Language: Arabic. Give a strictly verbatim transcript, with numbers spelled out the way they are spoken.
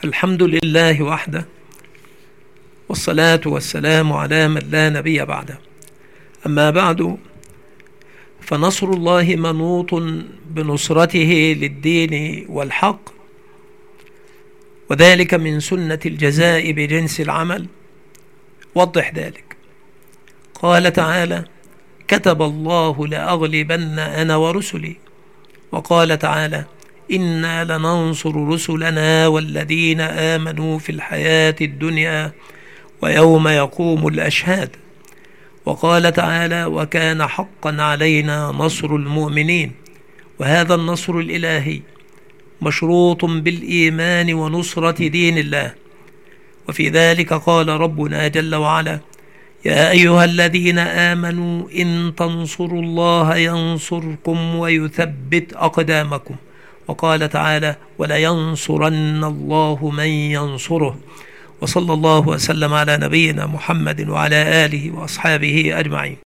الحمد لله وحده، والصلاة والسلام على من لا نبي بعده. أما بعد، فنصر الله منوط بنصرته للدين والحق، وذلك من سنة الجزاء بجنس العمل. وضح ذلك. قال تعالى: كتب الله لأغلبن أنا ورسلي. وقال تعالى: إنا لننصر رسلنا والذين آمنوا في الحياة الدنيا ويوم يقوم الأشهاد. وقال تعالى: وكان حقا علينا نصر المؤمنين. وهذا النصر الإلهي مشروط بالإيمان ونصرة دين الله. وفي ذلك قال ربنا جل وعلا: يا أيها الذين آمنوا إن تنصروا الله ينصركم ويثبت أقدامكم. وقال تعالى: ولينصرن الله من ينصره. وصلى الله وسلم على نبينا محمد وعلى آله وأصحابه أجمعين.